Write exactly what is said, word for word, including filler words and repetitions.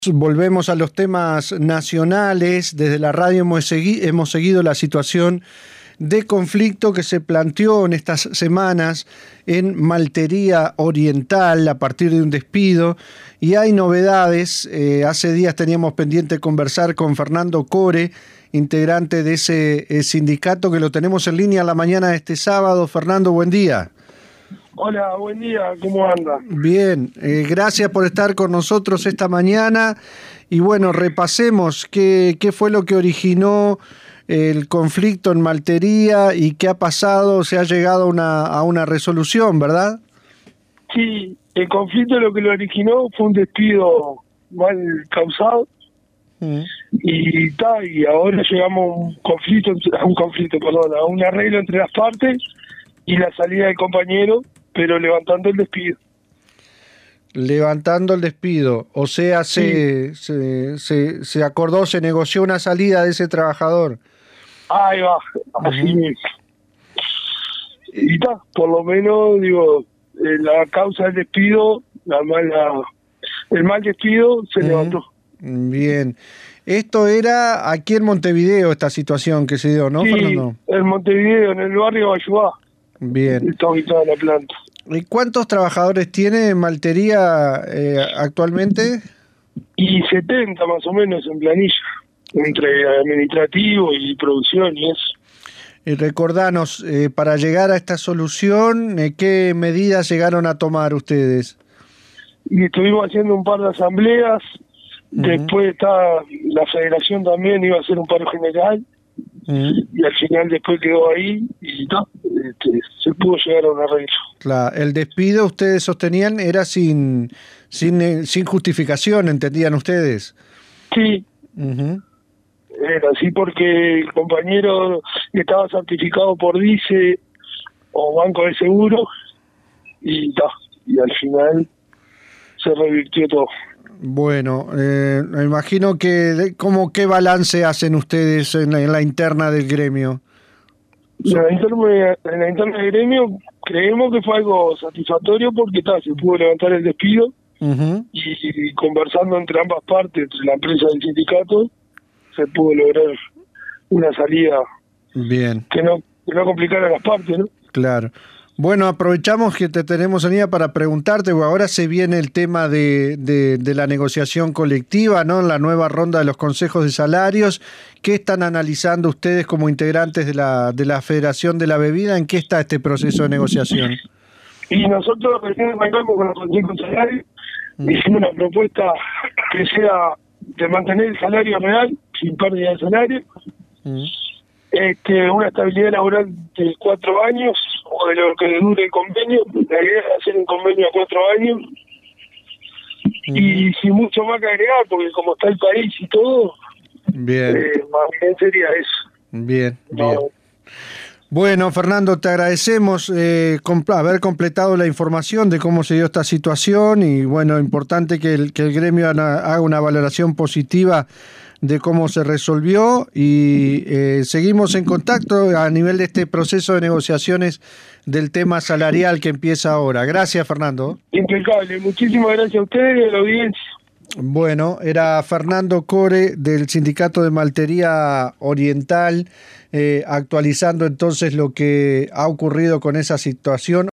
Volvemos a los temas nacionales. Desde la radio hemos, segui hemos seguido la situación de conflicto que se planteó en estas semanas en Maltería Oriental a partir de un despido, y hay novedades. Eh, hace días teníamos pendiente conversar con Fernando Core, integrante de ese eh, sindicato, que lo tenemos en línea a la mañana de este sábado. Fernando, buen día. Hola, buen día, ¿cómo anda? Bien, eh, gracias por estar con nosotros esta mañana. Y bueno, repasemos qué, qué fue lo que originó el conflicto en Maltería y qué ha pasado. Se ha llegado a una, a una resolución, ¿verdad? Sí, el conflicto lo que lo originó fue un despido mal causado. Mm. Y ta, y ahora llegamos a un conflicto, a un conflicto, perdón, a un arreglo entre las partes y la salida del compañero, pero levantando el despido. Levantando el despido, o sea, se, sí. se, se, se acordó, se negoció una salida de ese trabajador. Ahí va, así uh-huh. es. Y está, por lo menos, digo, eh, la causa del despido, la mala, el mal despido se uh-huh. levantó. Bien. Esto era aquí en Montevideo, esta situación que se dio, ¿no, sí, Fernando? en Montevideo, en el barrio Bayuá. Bien. Está ubicada la planta. ¿Y cuántos trabajadores tiene Maltería eh, actualmente? Y setenta más o menos en planilla, entre administrativo y producción y eso. Y recordanos, eh, para llegar a esta solución, eh, ¿qué medidas llegaron a tomar ustedes? Y estuvimos haciendo un par de asambleas, uh-huh. después está la federación también, iba a hacer un paro general, uh-huh. y al final después quedó ahí y no, este, se pudo llegar a un arreglo. Claro, el despido ustedes sostenían era sin sin sin justificación, ¿entendían ustedes? Sí, uh-huh. era así porque el compañero estaba certificado por DICE o Banco de Seguro y no, y al final se revirtió todo. Bueno, eh, me imagino que, ¿cómo, qué balance hacen ustedes en la, en la interna del gremio? En la, interna, en la interna del gremio creemos que fue algo satisfactorio porque ta, se pudo levantar el despido uh-huh. y, y conversando entre ambas partes, entre la empresa y el sindicato, se pudo lograr una salida bien que no, que no complicara a las partes, ¿no? Claro. Bueno, aprovechamos que te tenemos en línea para preguntarte, porque ahora se viene el tema de, de, de la negociación colectiva, ¿no? La nueva ronda de los consejos de salarios. ¿Qué están analizando ustedes como integrantes de la, de la Federación de la Bebida? ¿En qué está este proceso de negociación? Y nosotros recién arrancamos con los consejos de salarios, mm. hicimos una propuesta que sea de mantener el salario real, sin pérdida de salario, mm. este, una estabilidad laboral de cuatro años, o de lo que dure el convenio. La idea es hacer un convenio a cuatro años, uh-huh. y sin mucho más que agregar, porque como está el país y todo, bien, eh, más bien sería eso. Bien, no. bien. Bueno, Fernando, te agradecemos eh, comp- haber completado la información de cómo se dio esta situación, y bueno, importante que el, que el gremio haga una valoración positiva de cómo se resolvió, y eh, seguimos en contacto a nivel de este proceso de negociaciones del tema salarial que empieza ahora. Gracias, Fernando. Impecable, muchísimas gracias a ustedes y a la audiencia. Bueno, era Fernando Core del Sindicato de Maltería Oriental, eh, actualizando entonces lo que ha ocurrido con esa situación.